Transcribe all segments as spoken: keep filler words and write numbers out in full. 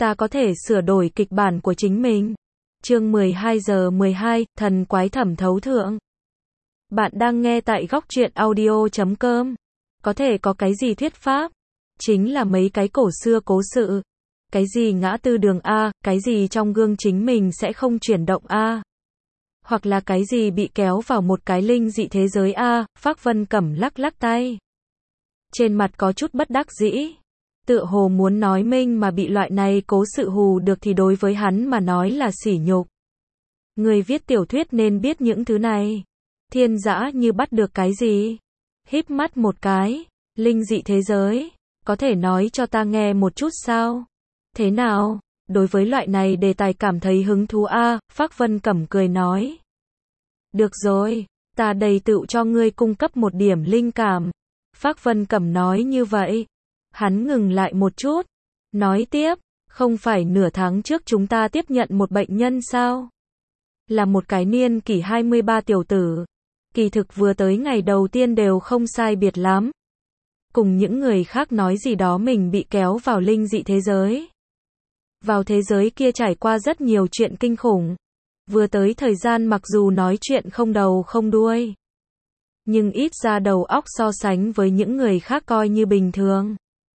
ta có thể sửa đổi kịch bản của chính mình. Chương mười hai giờ mười hai, thần quái thẩm thấu thượng. Bạn đang nghe tại góc truyện audio chấm com. Có thể có cái gì thuyết pháp? Chính là mấy cái cổ xưa cố sự. Cái gì ngã tư đường A, cái gì trong gương chính mình sẽ không chuyển động A. Hoặc là cái gì bị kéo vào một cái linh dị thế giới A, Phác Vân Cẩm lắc lắc tay. Trên mặt có chút bất đắc dĩ. Tựa hồ muốn nói minh mà bị loại này cố sự hù được thì đối với hắn mà nói là sỉ nhục. Người viết tiểu thuyết nên biết những thứ này. Thiên Dã như bắt được cái gì? Híp mắt một cái. Linh dị thế giới. Có thể nói cho ta nghe một chút sao? Thế nào? Đối với loại này đề tài cảm thấy hứng thú a, Phác Vân Cẩm cười nói. Được rồi, ta đầy tựu cho ngươi cung cấp một điểm linh cảm. Phác Vân Cẩm nói như vậy. Hắn ngừng lại một chút. Nói tiếp, không phải nửa tháng trước chúng ta tiếp nhận một bệnh nhân sao? Là một cái niên kỷ hai mươi ba tiểu tử. Kỳ thực vừa tới ngày đầu tiên đều không sai biệt lắm. Cùng những người khác nói gì đó mình bị kéo vào linh dị thế giới. Vào thế giới kia trải qua rất nhiều chuyện kinh khủng. Vừa tới thời gian mặc dù nói chuyện không đầu không đuôi. Nhưng ít ra đầu óc so sánh với những người khác coi như bình thường.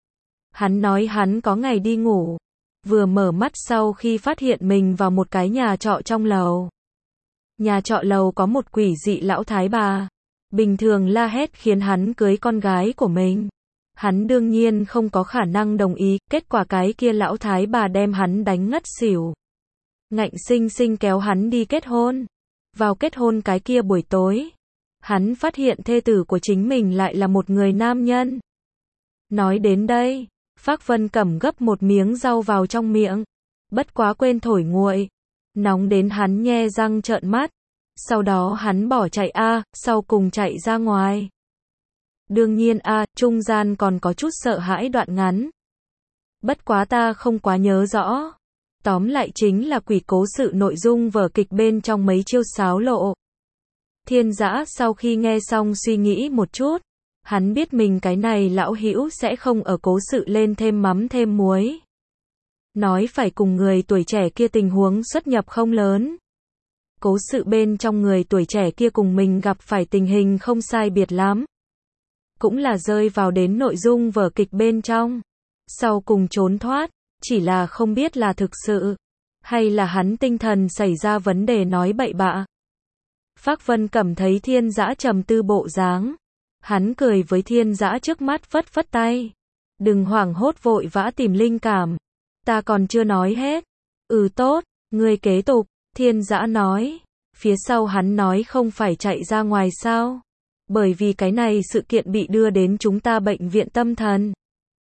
Hắn nói hắn có ngày đi ngủ. Vừa mở mắt sau khi phát hiện mình vào một cái nhà trọ trong lầu. Nhà trọ lầu có một quỷ dị lão thái bà. Bình thường la hét khiến hắn cưới con gái của mình. Hắn đương nhiên không có khả năng đồng ý, kết quả cái kia lão thái bà đem hắn đánh ngất xỉu. Ngạnh sinh sinh kéo hắn đi kết hôn. Vào kết hôn cái kia buổi tối, hắn phát hiện thê tử của chính mình lại là một người nam nhân. Nói đến đây, Phác Vân Cẩm gấp một miếng rau vào trong miệng. Bất quá quên thổi nguội. Nóng đến hắn nhe răng trợn mắt. Sau đó hắn bỏ chạy a, sau cùng chạy ra ngoài. Đương nhiên a, trung gian còn có chút sợ hãi đoạn ngắn. Bất quá ta không quá nhớ rõ. Tóm lại chính là quỷ cố sự nội dung vở kịch bên trong mấy chiêu xáo lộ. Thiên Dã sau khi nghe xong suy nghĩ một chút. Hắn biết mình cái này lão hữu sẽ không ở cố sự lên thêm mắm thêm muối. Nói phải cùng người tuổi trẻ kia tình huống xuất nhập không lớn. Cố sự bên trong người tuổi trẻ kia cùng mình gặp phải tình hình không sai biệt lắm. Cũng là rơi vào đến nội dung vở kịch bên trong. Sau cùng trốn thoát, chỉ là không biết là thực sự, hay là hắn tinh thần xảy ra vấn đề nói bậy bạ. Phác Vân Cẩm thấy Thiên Dã trầm tư bộ dáng. Hắn cười với Thiên Dã trước mắt phất phất tay. Đừng hoảng hốt vội vã tìm linh cảm. Ta còn chưa nói hết. Ừ tốt, ngươi kế tục. Thiên Dã nói. Phía sau hắn nói không phải chạy ra ngoài sao. Bởi vì cái này sự kiện bị đưa đến chúng ta bệnh viện tâm thần.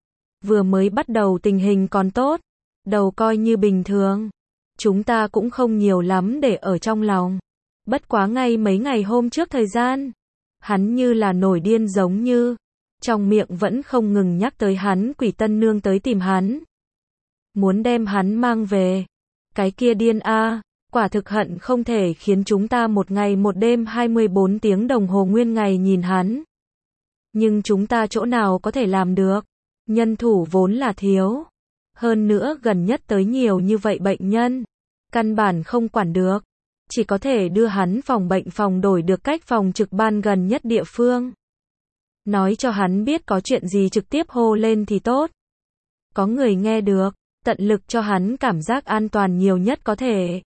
Vừa mới bắt đầu tình hình còn tốt. Đầu coi như bình thường. Chúng ta cũng không nhiều lắm để ở trong lòng. Bất quá ngay mấy ngày hôm trước thời gian. Hắn như là nổi điên giống như. Trong miệng vẫn không ngừng nhắc tới hắn quỷ tân nương tới tìm hắn. Muốn đem hắn mang về. Cái kia điên a, quả thực hận không thể khiến chúng ta một ngày một đêm hai mươi bốn tiếng đồng hồ nguyên ngày nhìn hắn. Nhưng chúng ta chỗ nào có thể làm được. Nhân thủ vốn là thiếu. Hơn nữa gần nhất tới nhiều như vậy bệnh nhân. Căn bản không quản được. Chỉ có thể đưa hắn phòng bệnh phòng đổi được cách phòng trực ban gần nhất địa phương. Nói cho hắn biết có chuyện gì trực tiếp hô lên thì tốt. Có người nghe được, tận lực cho hắn cảm giác an toàn nhiều nhất có thể.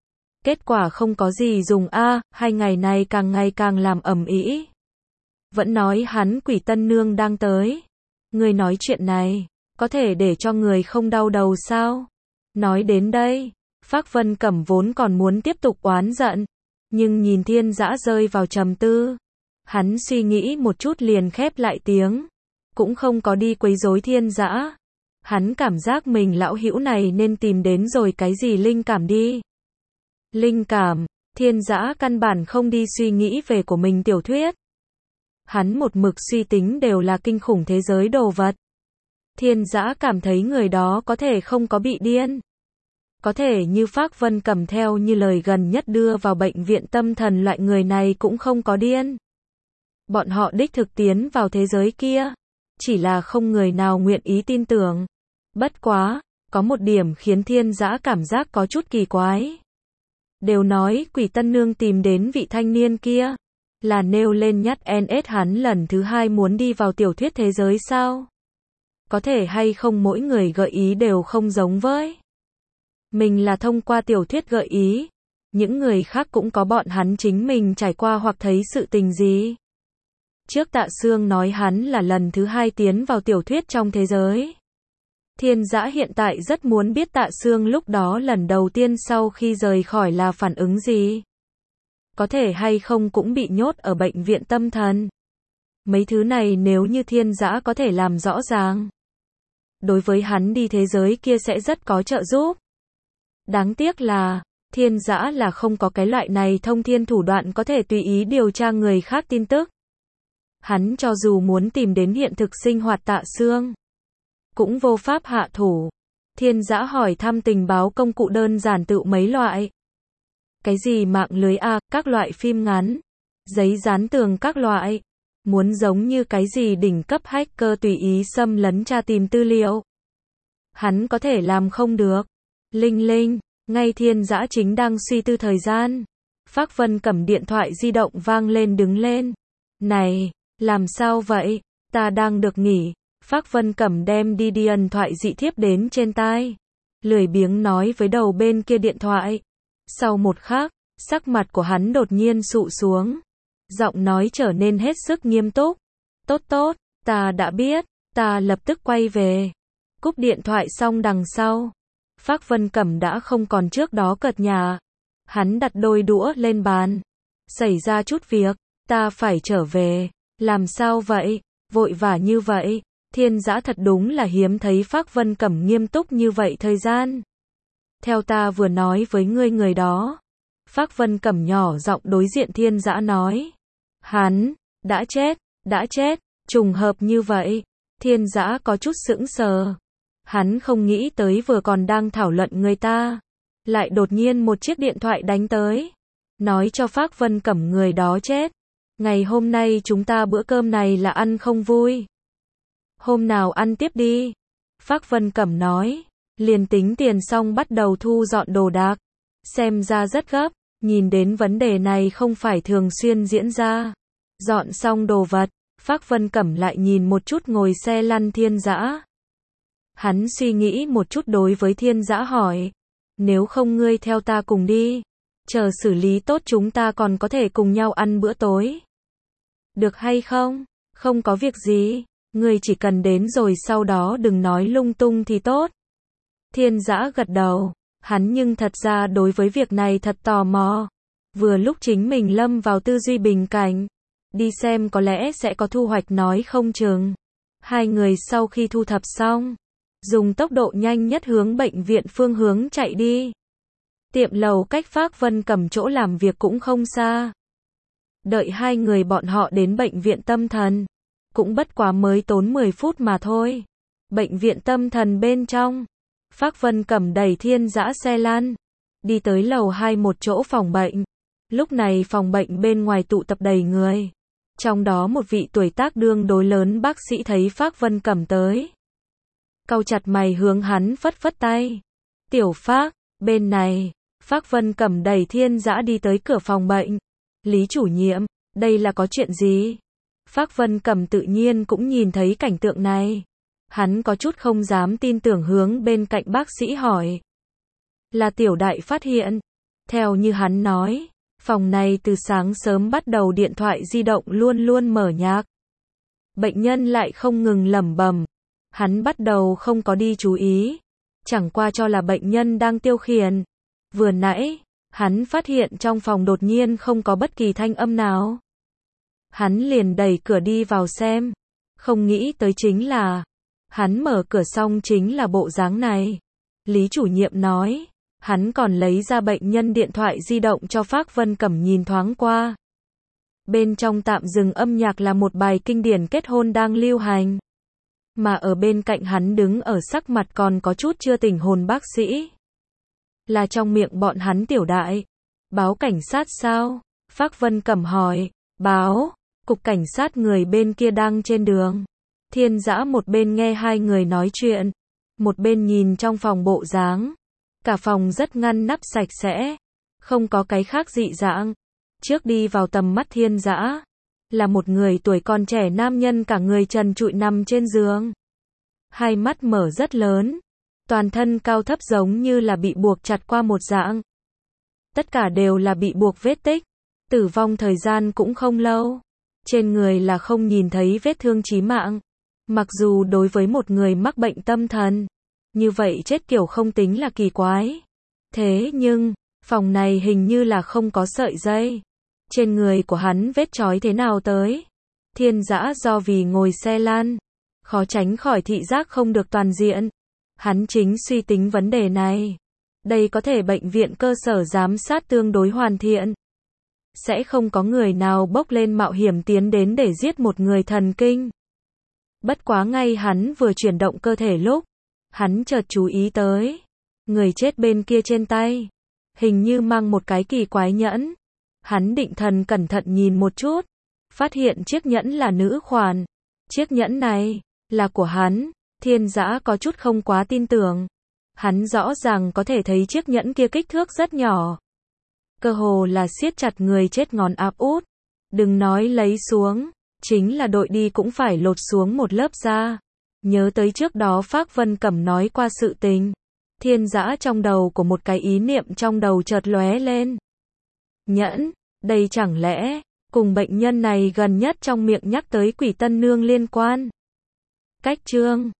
Kết quả không có gì dùng a, hai ngày này càng ngày càng làm ầm ĩ. Vẫn nói hắn quỷ tân nương đang tới. Người nói chuyện này, có thể để cho người không đau đầu sao? Nói đến đây, Phác Vân Cẩm vốn còn muốn tiếp tục oán giận, nhưng nhìn Thiên Dã rơi vào trầm tư. Hắn suy nghĩ một chút liền khép lại tiếng, cũng không có đi quấy rối Thiên Dã. Hắn cảm giác mình lão hữu này nên tìm đến rồi cái gì linh cảm đi. Linh cảm, Thiên Dã căn bản không đi suy nghĩ về của mình tiểu thuyết. Hắn một mực suy tính đều là kinh khủng thế giới đồ vật. Thiên Dã cảm thấy người đó có thể không có bị điên. Có thể như Phác Vân Cẩm theo như lời gần nhất đưa vào bệnh viện tâm thần loại người này cũng không có điên. Bọn họ đích thực tiến vào thế giới kia. Chỉ là không người nào nguyện ý tin tưởng. Bất quá, Có một điểm khiến Thiên Dã cảm giác có chút kỳ quái. Đều nói Quỷ Tân Nương tìm đến vị thanh niên kia, là nêu lên nhát en ét hắn lần thứ hai muốn đi vào tiểu thuyết thế giới sao? Có thể hay không mỗi người gợi ý đều không giống với. Mình là thông qua tiểu thuyết gợi ý, những người khác cũng có bọn hắn chính mình trải qua hoặc thấy sự tình gì. Trước Tạ Sương nói hắn là lần thứ hai tiến vào tiểu thuyết trong thế giới. Thiên Dã hiện tại rất muốn biết Tạ Sương lúc đó lần đầu tiên sau khi rời khỏi là phản ứng gì. Có thể hay không cũng bị nhốt ở bệnh viện tâm thần. Mấy thứ này nếu như Thiên Dã có thể làm rõ ràng, đối với hắn đi thế giới kia sẽ rất có trợ giúp. Đáng tiếc là, Thiên Dã là không có cái loại này thông thiên thủ đoạn có thể tùy ý điều tra người khác tin tức. Hắn cho dù muốn tìm đến hiện thực sinh hoạt Tạ Sương, cũng vô pháp hạ thủ. Thiên Dã hỏi thăm tình báo công cụ đơn giản tự mấy loại. Cái gì mạng lưới A, các loại phim ngắn, giấy dán tường các loại. Muốn giống như cái gì đỉnh cấp hacker tùy ý xâm lấn tra tìm tư liệu. Hắn có thể làm không được. Linh linh, ngay Thiên Dã chính đang suy tư thời gian. Phác Vân cầm điện thoại di động vang lên đứng lên. Này, làm sao vậy? Ta đang được nghỉ. Phác Vân Cẩm đem đi điện thoại dị thiếp đến trên tai. Lười biếng nói với đầu bên kia điện thoại. Sau một khắc, sắc mặt của hắn đột nhiên sụ xuống. Giọng nói trở nên hết sức nghiêm túc. Tốt tốt, ta đã biết, ta lập tức quay về. Cúp điện thoại xong đằng sau. Phác Vân Cẩm đã không còn trước đó cợt nhả. Hắn đặt đôi đũa lên bàn. Xảy ra chút việc, ta phải trở về. Làm sao vậy? Vội vã như vậy. Thiên Dã thật đúng là hiếm thấy Phác Vân Cẩm nghiêm túc như vậy thời gian. Theo ta vừa nói với ngươi người đó. Phác Vân Cẩm nhỏ giọng đối diện Thiên Dã nói. Hắn, đã chết, đã chết, trùng hợp như vậy. Thiên Dã có chút sững sờ. Hắn không nghĩ tới vừa còn đang thảo luận người ta. Lại đột nhiên một chiếc điện thoại đánh tới. Nói cho Phác Vân Cẩm người đó chết. Ngày hôm nay chúng ta bữa cơm này là ăn không vui. Hôm nào ăn tiếp đi. Phác Vân Cẩm nói. Liền tính tiền xong bắt đầu thu dọn đồ đạc. Xem ra rất gấp. Nhìn đến vấn đề này không phải thường xuyên diễn ra. Dọn xong đồ vật. Phác Vân Cẩm lại nhìn một chút ngồi xe lăn Thiên Dã. Hắn suy nghĩ một chút đối với Thiên Dã hỏi. Nếu không ngươi theo ta cùng đi. Chờ xử lý tốt chúng ta còn có thể cùng nhau ăn bữa tối. Được hay không? Không có việc gì. Ngươi chỉ cần đến rồi sau đó đừng nói lung tung thì tốt. Thiên Dã gật đầu. Hắn nhưng thật ra đối với việc này thật tò mò. Vừa lúc chính mình lâm vào tư duy bình cảnh. Đi xem có lẽ sẽ có thu hoạch nói không chừng. Hai người sau khi thu thập xong. Dùng tốc độ nhanh nhất hướng bệnh viện phương hướng chạy đi. Tiệm lầu cách Phác Vân Cẩm chỗ làm việc cũng không xa. Đợi hai người bọn họ đến bệnh viện tâm thần. Cũng bất quá mới tốn mười phút mà thôi. Bệnh viện tâm thần bên trong. Phác Vân Cẩm đẩy Thiên Dã xe lăn. Đi tới lầu hai một chỗ phòng bệnh. Lúc này phòng bệnh bên ngoài tụ tập đầy người. Trong đó một vị tuổi tác đương đối lớn bác sĩ thấy Phác Vân Cẩm tới. Cau chặt mày hướng hắn phất phất tay. Tiểu Phác, bên này. Phác Vân Cẩm đẩy Thiên Dã đi tới cửa phòng bệnh. Lý chủ nhiệm, đây là có chuyện gì? Phác Vân Cẩm tự nhiên cũng nhìn thấy cảnh tượng này. Hắn có chút không dám tin tưởng hướng bên cạnh bác sĩ hỏi. Là tiểu đại phát hiện. Theo như hắn nói, phòng này từ sáng sớm bắt đầu điện thoại di động luôn luôn mở nhạc. Bệnh nhân lại không ngừng lẩm bẩm. Hắn bắt đầu không có đi chú ý. Chẳng qua cho là bệnh nhân đang tiêu khiển. Vừa nãy, hắn phát hiện trong phòng đột nhiên không có bất kỳ thanh âm nào. Hắn liền đẩy cửa đi vào xem. Không nghĩ tới chính là, hắn mở cửa xong chính là bộ dáng này. Lý chủ nhiệm nói, hắn còn lấy ra bệnh nhân điện thoại di động cho Phác Vân Cẩm nhìn thoáng qua. Bên trong tạm dừng âm nhạc là một bài kinh điển kết hôn đang lưu hành. Mà ở bên cạnh hắn đứng ở sắc mặt còn có chút chưa tỉnh hồn bác sĩ. Là trong miệng bọn hắn tiểu đại. Báo cảnh sát sao? Phác Vân Cẩm hỏi. Báo, cục cảnh sát người bên kia đang trên đường. Thiên Dã một bên nghe hai người nói chuyện. Một bên nhìn trong phòng bộ dáng. Cả phòng rất ngăn nắp sạch sẽ. Không có cái khác dị dạng. Trước đi vào tầm mắt Thiên Dã là một người tuổi còn trẻ nam nhân cả người trần trụi nằm trên giường. Hai mắt mở rất lớn. Toàn thân cao thấp giống như là bị buộc chặt qua một dạng. Tất cả đều là bị buộc vết tích. Tử vong thời gian cũng không lâu. Trên người là không nhìn thấy vết thương chí mạng. Mặc dù đối với một người mắc bệnh tâm thần, như vậy chết kiểu không tính là kỳ quái. Thế nhưng, phòng này hình như là không có sợi dây. Trên người của hắn vết trói thế nào tới? Thiên Dã do vì ngồi xe lăn, khó tránh khỏi thị giác không được toàn diện. Hắn chính suy tính vấn đề này. Đây có thể bệnh viện cơ sở giám sát tương đối hoàn thiện. Sẽ không có người nào bốc lên mạo hiểm tiến đến để giết một người thần kinh. Bất quá ngay hắn vừa chuyển động cơ thể lúc, hắn chợt chú ý tới. Người chết bên kia trên tay, hình như mang một cái kỳ quái nhẫn. Hắn định thần cẩn thận nhìn một chút, phát hiện chiếc nhẫn là nữ khoản. Chiếc nhẫn này, là của hắn. Thiên Dã có chút không quá tin tưởng. Hắn rõ ràng có thể thấy chiếc nhẫn kia kích thước rất nhỏ. Cơ hồ là siết chặt người chết ngón áp út. Đừng nói lấy xuống, chính là đội đi cũng phải lột xuống một lớp da. Nhớ tới trước đó Phác Vân Cẩm nói qua sự tình. Thiên Dã trong đầu của một cái ý niệm trong đầu chợt lóe lên. Nhẫn, đây chẳng lẽ cùng bệnh nhân này gần nhất trong miệng nhắc tới Quỷ Tân Nương liên quan? Cách chương